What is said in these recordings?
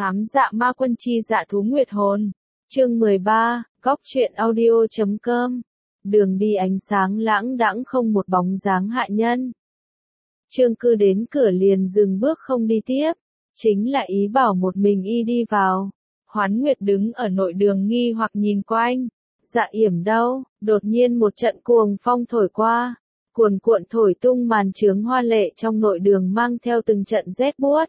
Ám dạ ma quân chi dạ thú nguyệt hồn. Chương 13, góc truyện audio.com. Đường đi ánh sáng lãng đãng không một bóng dáng hạ nhân. Trương Cư đến cửa liền dừng bước không đi tiếp, chính là ý bảo một mình y đi vào. Hoán Nguyệt đứng ở nội đường nghi hoặc nhìn quanh. Dạ yểm đâu? Đột nhiên một trận cuồng phong thổi qua, cuồn cuộn thổi tung màn chướng hoa lệ trong nội đường mang theo từng trận rét buốt.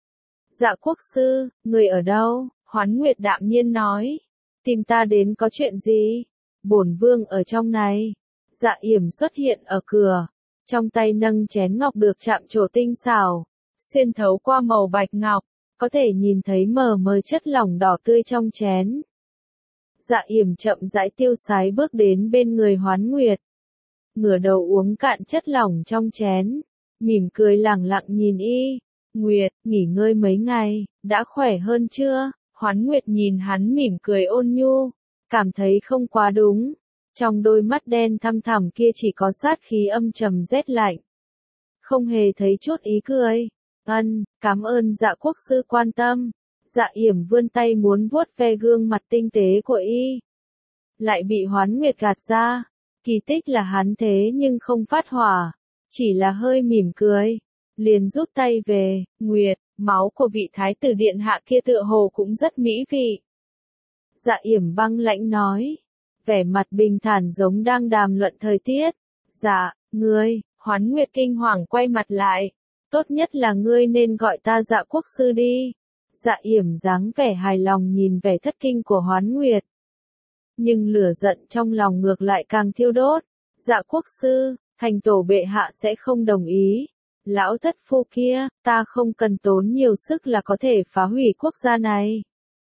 Dạ quốc sư, người ở đâu? Hoán Nguyệt đạm nhiên nói. Tìm ta đến có chuyện gì? Bổn vương ở trong này. Dạ yểm xuất hiện ở cửa, trong tay nâng chén ngọc được chạm trổ tinh xảo, xuyên thấu qua màu bạch ngọc, có thể nhìn thấy mờ mờ chất lỏng đỏ tươi trong chén. Dạ yểm chậm rãi tiêu sái bước đến bên người Hoán Nguyệt, ngửa đầu uống cạn chất lỏng trong chén, mỉm cười lẳng lặng nhìn y. Nguyệt, nghỉ ngơi mấy ngày, đã khỏe hơn chưa? Hoán Nguyệt nhìn hắn mỉm cười ôn nhu, cảm thấy không quá đúng. Trong đôi mắt đen thăm thẳm kia chỉ có sát khí âm trầm rét lạnh, không hề thấy chút ý cười. Cảm ơn dạ quốc sư quan tâm. Dạ yểm vươn tay muốn vuốt ve gương mặt tinh tế của y, lại bị Hoán Nguyệt gạt ra. Kỳ tích là hắn thế nhưng không phát hỏa, chỉ là hơi mỉm cười, liền rút tay về. Nguyệt, máu của vị thái tử điện hạ kia tựa hồ cũng rất mỹ vị. Dạ yểm băng lãnh nói, vẻ mặt bình thản giống đang đàm luận thời tiết. Dạ, ngươi. Hoán Nguyệt kinh hoàng quay mặt lại. Tốt nhất là ngươi nên gọi ta dạ quốc sư đi. Dạ yểm dáng vẻ hài lòng nhìn vẻ thất kinh của Hoán Nguyệt, nhưng lửa giận trong lòng ngược lại càng thiêu đốt. Dạ quốc sư, thành tổ bệ hạ sẽ không đồng ý. Lão thất phu kia, ta không cần tốn nhiều sức là có thể phá hủy quốc gia này.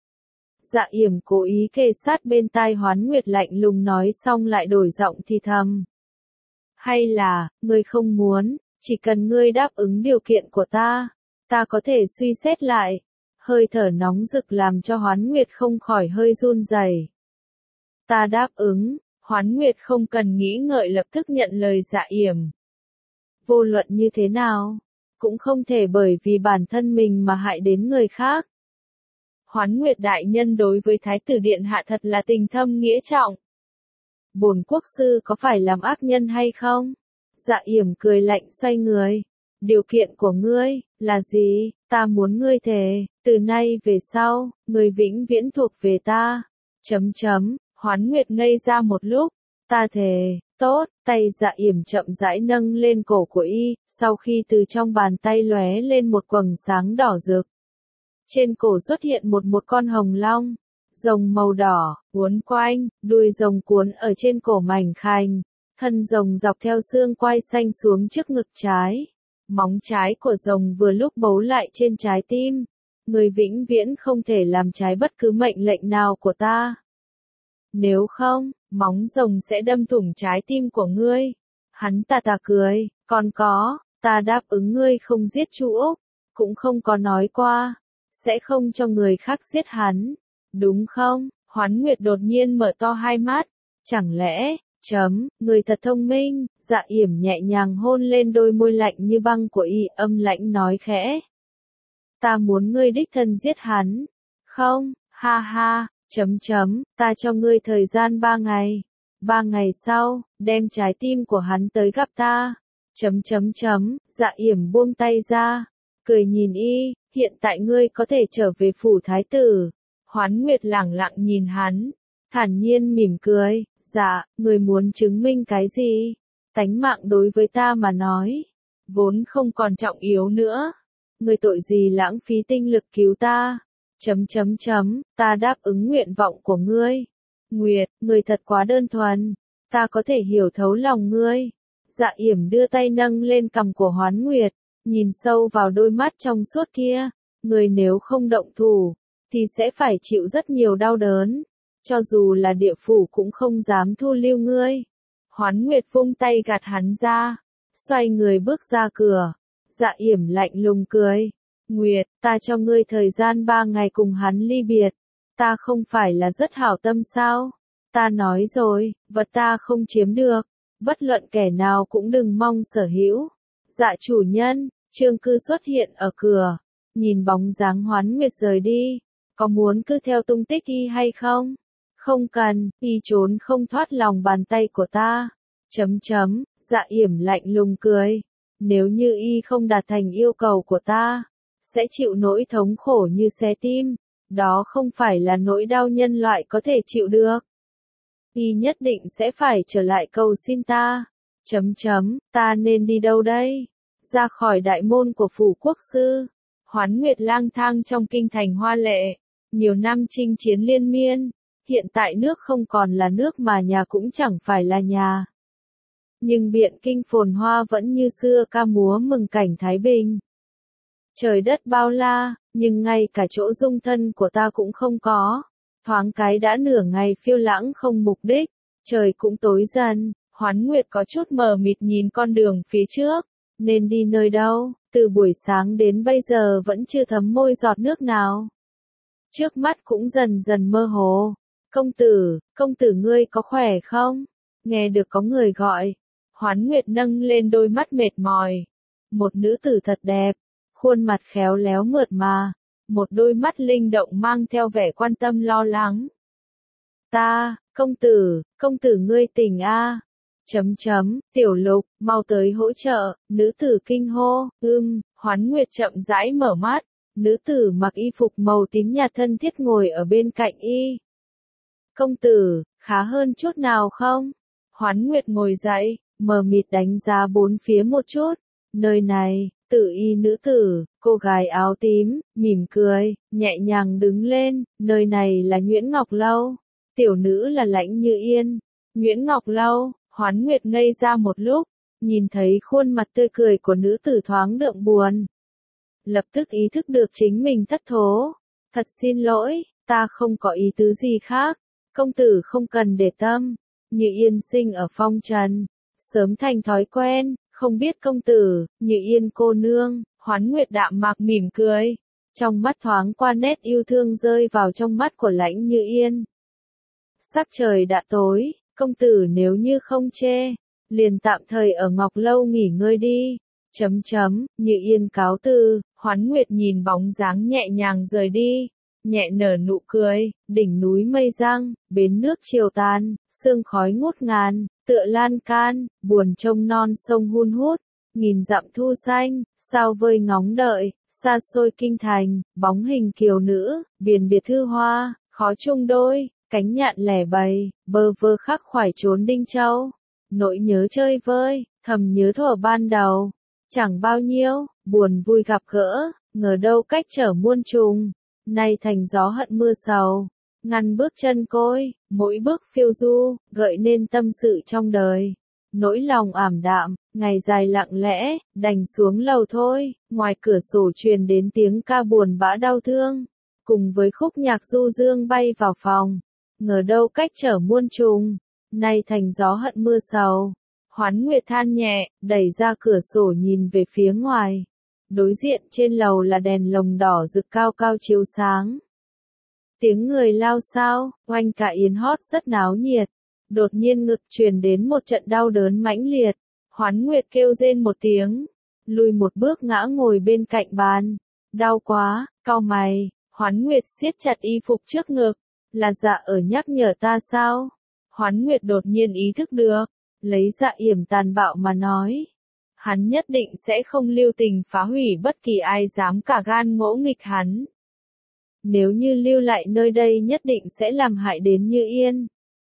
Dạ yểm cố ý kề sát bên tai Hoán Nguyệt lạnh lùng nói xong lại đổi giọng thì thầm. Hay là, ngươi không muốn, chỉ cần ngươi đáp ứng điều kiện của ta có thể suy xét lại. Hơi thở nóng rực làm cho Hoán Nguyệt không khỏi hơi run rẩy. Ta đáp ứng. Hoán Nguyệt không cần nghĩ ngợi lập tức nhận lời Dạ yểm. Vô luận như thế nào, cũng không thể bởi vì bản thân mình mà hại đến người khác. Hoán Nguyệt đại nhân đối với thái tử điện hạ thật là tình thâm nghĩa trọng. Bổn quốc sư có phải làm ác nhân hay không? Dạ yểm cười lạnh xoay người. Điều kiện của ngươi là gì? Ta muốn ngươi thề, từ nay về sau, ngươi vĩnh viễn thuộc về ta. Hoán Nguyệt ngây ra một lúc. Ta thề. Tốt. Tay Dạ yểm chậm rãi nâng lên cổ của y, sau khi từ trong bàn tay lóe lên một quầng sáng đỏ rực. Trên cổ xuất hiện một con hồng long, rồng màu đỏ, uốn quanh, đuôi rồng cuốn ở trên cổ mảnh khảnh, thân rồng dọc theo xương quai xanh xuống trước ngực trái. Móng trái của rồng vừa lúc bấu lại trên trái tim. Người vĩnh viễn không thể làm trái bất cứ mệnh lệnh nào của ta. Nếu không, móng rồng sẽ đâm thủng trái tim của ngươi. Hắn ta cười, còn có, ta đáp ứng ngươi không giết Chu Úc, cũng không có nói qua sẽ không cho người khác giết hắn, đúng không? Hoán Nguyệt đột nhiên mở to hai mắt, chẳng lẽ, người thật thông minh. Dạ yểm nhẹ nhàng hôn lên đôi môi lạnh như băng của y, âm lãnh nói khẽ. Ta muốn ngươi đích thân giết hắn. Không, ha ha, ta cho ngươi thời gian 3 ngày. 3 ngày sau, đem trái tim của hắn tới gặp ta. Dạ yểm buông tay ra, cười nhìn y, hiện tại ngươi có thể trở về phủ thái tử. Hoán Nguyệt lẳng lặng nhìn hắn, thản nhiên mỉm cười. Dạ, ngươi muốn chứng minh cái gì? Tánh mạng đối với ta mà nói, vốn không còn trọng yếu nữa. Ngươi tội gì lãng phí tinh lực cứu ta? Ta đáp ứng nguyện vọng của ngươi. Nguyệt, ngươi thật quá đơn thuần. Ta có thể hiểu thấu lòng ngươi. Dạ yểm đưa tay nâng lên cằm của Hoán Nguyệt, nhìn sâu vào đôi mắt trong suốt kia. Ngươi nếu không động thủ, thì sẽ phải chịu rất nhiều đau đớn. Cho dù là địa phủ cũng không dám thu lưu ngươi. Hoán Nguyệt vung tay gạt hắn ra, xoay người bước ra cửa. Dạ yểm lạnh lùng cười. Nguyệt, ta cho ngươi thời gian 3 ngày cùng hắn ly biệt. Ta không phải là rất hảo tâm sao? Ta nói rồi, vật ta không chiếm được, bất luận kẻ nào cũng đừng mong sở hữu. Dạ chủ nhân. Trương Cư xuất hiện ở cửa, nhìn bóng dáng Hoán Nguyệt rời đi, có muốn cứ theo tung tích y hay không? Không cần, y trốn không thoát lòng bàn tay của ta. Dạ Yểm lạnh lùng cười. Nếu như y không đạt thành yêu cầu của ta, sẽ chịu nỗi thống khổ như xé tim. Đó không phải là nỗi đau nhân loại có thể chịu được. Y nhất định sẽ phải trở lại cầu xin ta. Ta nên đi đâu đây? Ra khỏi đại môn của phủ quốc sư. Hoán Nguyệt lang thang trong kinh thành hoa lệ. Nhiều năm chinh chiến liên miên. Hiện tại nước không còn là nước mà nhà cũng chẳng phải là nhà. Nhưng Biện Kinh phồn hoa vẫn như xưa ca múa mừng cảnh Thái Bình. Trời đất bao la, nhưng ngay cả chỗ dung thân của ta cũng không có. Thoáng cái đã nửa ngày phiêu lãng không mục đích, trời cũng tối dần, Hoán Nguyệt có chút mờ mịt nhìn con đường phía trước, nên đi nơi đâu, từ buổi sáng đến bây giờ vẫn chưa thấm môi giọt nước nào. Trước mắt cũng dần dần mơ hồ. Công tử ngươi có khỏe không? Nghe được có người gọi. Hoán Nguyệt nâng lên đôi mắt mệt mỏi. Một nữ tử thật đẹp, khuôn mặt khéo léo mượt mà, một đôi mắt linh động mang theo vẻ quan tâm lo lắng. Công tử ngươi tỉnh a? Tiểu Lục, mau tới hỗ trợ, nữ tử kinh hô. Hoán Nguyệt chậm rãi mở mắt, nữ tử mặc y phục màu tím nhạt thân thiết ngồi ở bên cạnh y. Công tử, khá hơn chút nào không? Hoán Nguyệt ngồi dậy, mờ mịt đánh giá bốn phía một chút. Nơi này, Tử y nữ tử, cô gái áo tím, mỉm cười, nhẹ nhàng đứng lên, nơi này là Nhuyễn Ngọc Lâu. Tiểu nữ là Lãnh Như Yên. Nhuyễn Ngọc Lâu, Hoán Nguyệt ngây ra một lúc, nhìn thấy khuôn mặt tươi cười của nữ tử thoáng đượm buồn. Lập tức ý thức được chính mình thất thố. Thật xin lỗi, ta không có ý tứ gì khác. Công tử không cần để tâm. Như Yên sinh ở phong trần, sớm thành thói quen, không biết công tử, Như Yên cô nương. Hoán Nguyệt đạm mạc mỉm cười, trong mắt thoáng qua nét yêu thương rơi vào trong mắt của Lãnh Như Yên. Sắc trời đã tối, công tử nếu như không chê, liền tạm thời ở Ngọc Lâu nghỉ ngơi đi. Như Yên cáo từ, Hoán Nguyệt nhìn bóng dáng nhẹ nhàng rời đi, nhẹ nở nụ cười. Đỉnh núi mây giăng, bến nước chiều tàn, sương khói ngút ngàn, tựa lan can, buồn trông non sông hun hút, nghìn dặm thu xanh, sao vơi ngóng đợi, xa xôi kinh thành, bóng hình kiều nữ, biển biệt thư hoa, khó chung đôi, cánh nhạn lẻ bầy, bơ vơ khắc khoải trốn Đinh Châu. Nỗi nhớ chơi vơi, thầm nhớ thuở ban đầu, chẳng bao nhiêu, buồn vui gặp gỡ, ngờ đâu cách trở muôn trùng, nay thành gió hận mưa sầu, ngăn bước chân côi, mỗi bước phiêu du, gợi nên tâm sự trong đời. Nỗi lòng ảm đạm, ngày dài lặng lẽ, đành xuống lầu thôi, ngoài cửa sổ truyền đến tiếng ca buồn bã đau thương, cùng với khúc nhạc du dương bay vào phòng, ngờ đâu cách trở muôn trùng, nay thành gió hận mưa sầu. Hoán Nguyệt than nhẹ, đẩy ra cửa sổ nhìn về phía ngoài. Đối diện trên lầu là đèn lồng đỏ rực cao cao chiếu sáng. Tiếng người lao xao, oanh cả yến hót rất náo nhiệt. Đột nhiên ngực truyền đến một trận đau đớn mãnh liệt. Hoán Nguyệt kêu rên một tiếng, lùi một bước ngã ngồi bên cạnh bàn. Đau quá, cau mày, Hoán Nguyệt siết chặt y phục trước ngực. Là Dạ ở nhắc nhở ta sao? Hoán Nguyệt đột nhiên ý thức được, lấy Dạ Yểm tàn bạo mà nói. Hắn nhất định sẽ không lưu tình phá hủy bất kỳ ai dám cả gan ngỗ nghịch hắn. Nếu như lưu lại nơi đây nhất định sẽ làm hại đến Như Yên.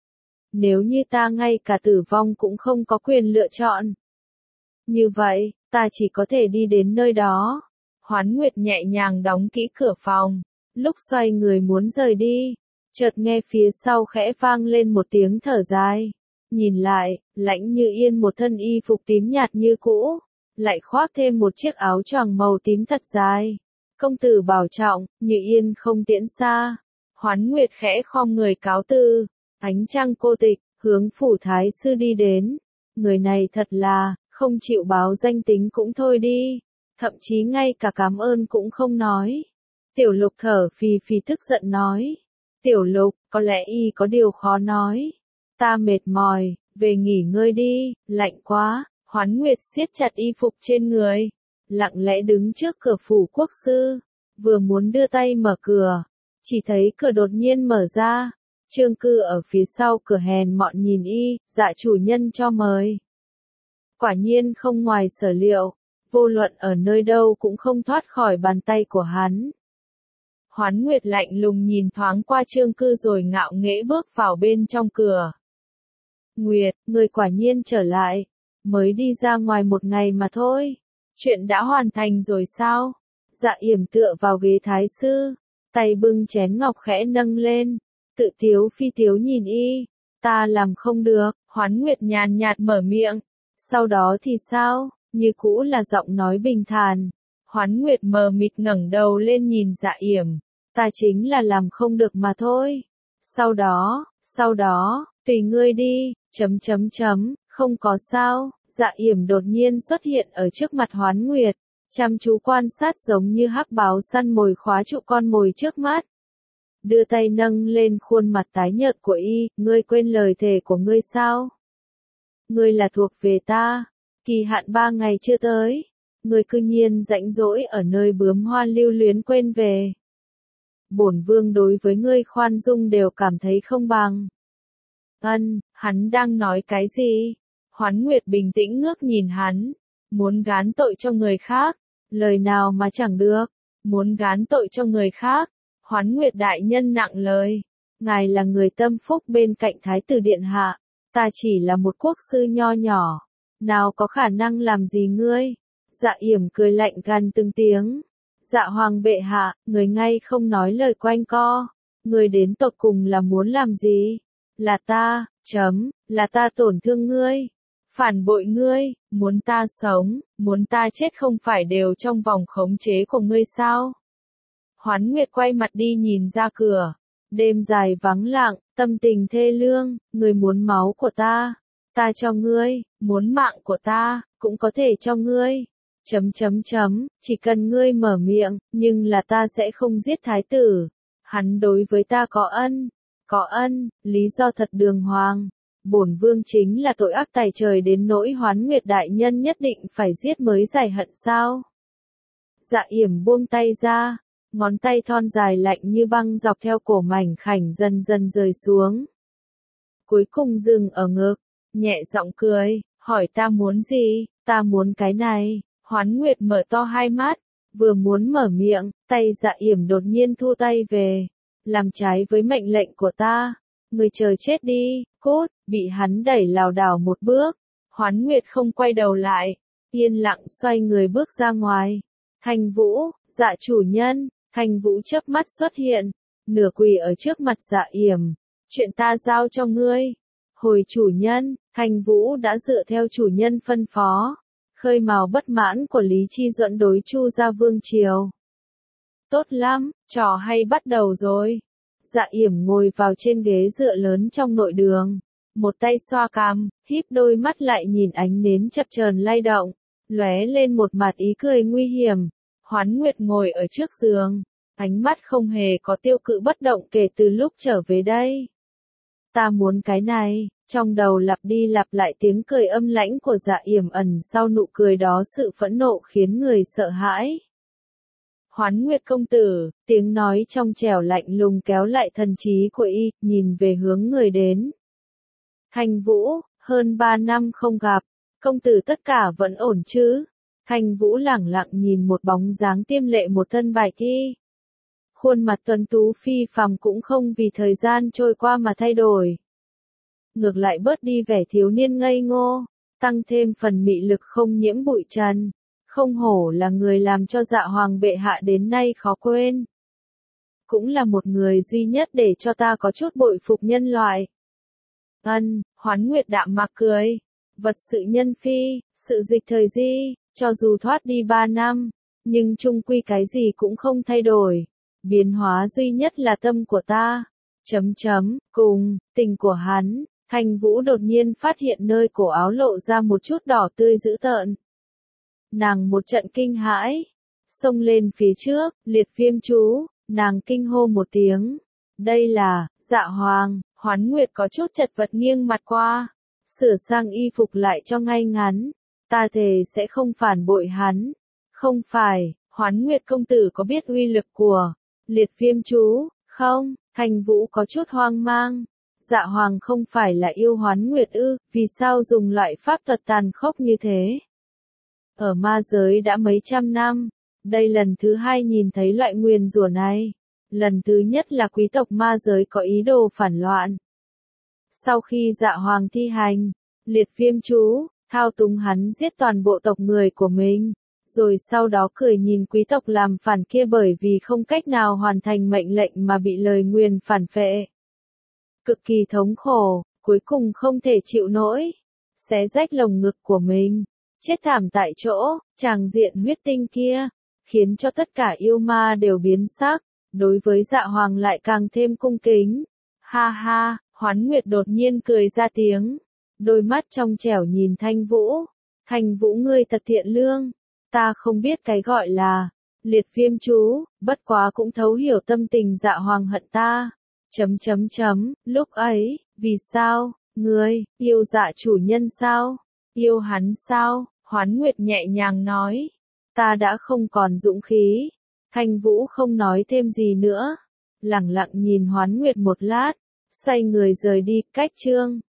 Nếu như ta ngay cả tử vong cũng không có quyền lựa chọn. Như vậy, ta chỉ có thể đi đến nơi đó. Hoán Nguyệt nhẹ nhàng đóng kỹ cửa phòng. Lúc xoay người muốn rời đi, chợt nghe phía sau khẽ vang lên một tiếng thở dài. Nhìn lại, Lãnh Như Yên một thân y phục tím nhạt như cũ, lại khoác thêm một chiếc áo choàng màu tím thật dài. Công tử bảo trọng, Như Yên không tiễn xa. Hoán Nguyệt khẽ khom người cáo từ, ánh trăng cô tịch, hướng phủ thái sư đi đến. Người này thật là, không chịu báo danh tính cũng thôi đi, thậm chí ngay cả cảm ơn cũng không nói. Tiểu Lục thở phì phì tức giận nói. Tiểu Lục, có lẽ y có điều khó nói. Ta mệt mỏi, về nghỉ ngơi đi, lạnh quá. Hoán Nguyệt siết chặt y phục trên người, lặng lẽ đứng trước cửa phủ quốc sư. vừa muốn đưa tay mở cửa, chỉ thấy cửa đột nhiên mở ra. Trương Cư ở phía sau cửa hèn mọn nhìn y, dạ chủ nhân cho mời. Quả nhiên không ngoài sở liệu, vô luận ở nơi đâu cũng không thoát khỏi bàn tay của hắn. Hoán Nguyệt lạnh lùng nhìn thoáng qua Trương Cư rồi ngạo nghễ bước vào bên trong cửa. Nguyệt, người quả nhiên trở lại, mới đi ra ngoài một ngày mà thôi. Chuyện đã hoàn thành rồi sao? Dạ yểm tựa vào ghế thái sư, tay bưng chén ngọc khẽ nâng lên, tự tiếu phi tiếu nhìn y. Ta làm không được, Hoán Nguyệt nhàn nhạt mở miệng. Sau đó thì sao? Như cũ là giọng nói bình thản. Hoán Nguyệt mờ mịt ngẩng đầu lên nhìn Dạ yểm. Ta chính là làm không được mà thôi. Sau đó, tùy ngươi đi, không có sao. Dạ yểm đột nhiên xuất hiện ở trước mặt Hoán Nguyệt, chăm chú quan sát giống như hắc báo săn mồi khóa trụ con mồi trước mắt. Đưa tay nâng lên khuôn mặt tái nhợt của y, ngươi quên lời thề của ngươi sao? Ngươi là thuộc về ta, kỳ hạn 3 ngày chưa tới, ngươi cư nhiên rãnh rỗi ở nơi bướm hoa lưu luyến quên về. Bổn vương đối với ngươi khoan dung đều cảm thấy không bằng. Hắn đang nói cái gì? Hoán Nguyệt bình tĩnh ngước nhìn hắn, muốn gán tội cho người khác, lời nào mà chẳng được, muốn gán tội cho người khác. Hoán Nguyệt đại nhân nặng lời, ngài là người tâm phúc bên cạnh Thái tử điện hạ, ta chỉ là một quốc sư nho nhỏ, nào có khả năng làm gì ngươi? Dạ yểm cười lạnh gần từng tiếng. Dạ hoàng bệ hạ, người ngay không nói lời quanh co, người đến tột cùng là muốn làm gì? Là ta tổn thương ngươi, phản bội ngươi, muốn ta sống, muốn ta chết không phải đều trong vòng khống chế của ngươi sao? Hoán Nguyệt quay mặt đi nhìn ra cửa, đêm dài vắng lặng, tâm tình thê lương, người muốn máu của ta cho ngươi, muốn mạng của ta, cũng có thể cho ngươi. Chỉ cần ngươi mở miệng, nhưng là ta sẽ không giết thái tử. Hắn đối với ta có ân, lý do thật đường hoàng. Bổn vương chính là tội ác tày trời đến nỗi Hoán Nguyệt đại nhân nhất định phải giết mới giải hận sao? Dạ yểm buông tay ra, ngón tay thon dài lạnh như băng dọc theo cổ mảnh khảnh dần dần rơi xuống. Cuối cùng dừng ở ngực, nhẹ giọng cười, hỏi ta muốn gì? Ta muốn cái này. Hoán Nguyệt mở to hai mắt, vừa muốn mở miệng, tay Dạ yểm đột nhiên thu tay về, làm trái với mệnh lệnh của ta. Người chờ chết đi, cút, bị hắn đẩy lảo đảo một bước. Hoán Nguyệt không quay đầu lại, yên lặng xoay người bước ra ngoài. Thanh Vũ, dạ chủ nhân. Thanh Vũ chớp mắt xuất hiện, nửa quỳ ở trước mặt Dạ yểm. Chuyện ta giao cho ngươi. Hồi chủ nhân, Thanh Vũ đã dựa theo chủ nhân phân phó, khơi mào bất mãn của Lý Chi Duẫn đối Chu gia vương triều. Tốt lắm, trò hay bắt đầu rồi. Dạ yểm ngồi vào trên ghế dựa lớn trong nội đường, một tay xoa cằm, híp đôi mắt lại nhìn ánh nến chập chờn lay động, lóe lên một mặt ý cười nguy hiểm. Hoán Nguyệt ngồi ở trước giường, ánh mắt không hề có tiêu cự bất động kể từ lúc trở về đây. Ta muốn cái này, trong đầu lặp đi lặp lại tiếng cười âm lãnh của Dạ yểm ẩn sau nụ cười đó sự phẫn nộ khiến người sợ hãi. Hoán Nguyệt công tử, tiếng nói trong trẻo lạnh lùng kéo lại thần trí của y, nhìn về hướng người đến. Thanh Vũ, hơn 3 năm không gặp, công tử tất cả vẫn ổn chứ? Thanh Vũ lẳng lặng nhìn một bóng dáng tiêm lệ một thân bạch y. Khuôn mặt tuấn tú phi phàm cũng không vì thời gian trôi qua mà thay đổi. Ngược lại bớt đi vẻ thiếu niên ngây ngô, tăng thêm phần mị lực không nhiễm bụi trần. Không hổ là người làm cho Dạ hoàng bệ hạ đến nay khó quên. Cũng là một người duy nhất để cho ta có chút bội phục nhân loại. Hoán Nguyệt đạm mạc cười. Vật sự nhân phi, sự dịch thời di, cho dù thoát đi 3 năm, nhưng chung quy cái gì cũng không thay đổi. Biến hóa duy nhất là tâm của ta. Cùng, tình của hắn. Thanh Vũ đột nhiên phát hiện nơi cổ áo lộ ra một chút đỏ tươi dữ tợn. Nàng một trận kinh hãi, xông lên phía trước, liệt viêm chú, nàng kinh hô một tiếng. Đây là, Dạ hoàng. Hoán Nguyệt có chút chật vật nghiêng mặt qua, sửa sang y phục lại cho ngay ngắn. Ta thề sẽ không phản bội hắn. Không phải, Hoán Nguyệt công tử có biết uy lực của liệt viêm chú, không? Thanh Vũ có chút hoang mang. Dạ Hoàng không phải là yêu Hoán Nguyệt ư, vì sao dùng loại pháp thuật tàn khốc như thế? Ở ma giới đã mấy trăm năm, đây lần thứ hai nhìn thấy loại nguyền rủa này. Lần thứ nhất là quý tộc ma giới có ý đồ phản loạn. Sau khi Dạ Hoàng thi hành liệt viêm chú, thao túng hắn giết toàn bộ tộc người của mình, rồi sau đó cười nhìn quý tộc làm phản kia bởi vì không cách nào hoàn thành mệnh lệnh mà bị lời nguyền phản phệ. Cực kỳ thống khổ, cuối cùng không thể chịu nổi, xé rách lồng ngực của mình, chết thảm tại chỗ. Tràng diện huyết tinh kia khiến cho tất cả yêu ma đều biến sắc, đối với Dạ Hoàng lại càng thêm cung kính. Ha ha, Hoán Nguyệt đột nhiên cười ra tiếng, đôi mắt trong trẻo nhìn Thanh Vũ. Thanh Vũ ngươi thật thiện lương, ta không biết cái gọi là liệt viêm chú, bất quá cũng thấu hiểu tâm tình Dạ Hoàng hận ta. Lúc ấy, vì sao, ngươi, yêu Dạ chủ nhân sao? Yêu hắn sao? Hoán Nguyệt nhẹ nhàng nói. Ta đã không còn dũng khí. Thanh Vũ không nói thêm gì nữa, lẳng lặng nhìn Hoán Nguyệt một lát, xoay người rời đi. Cách chương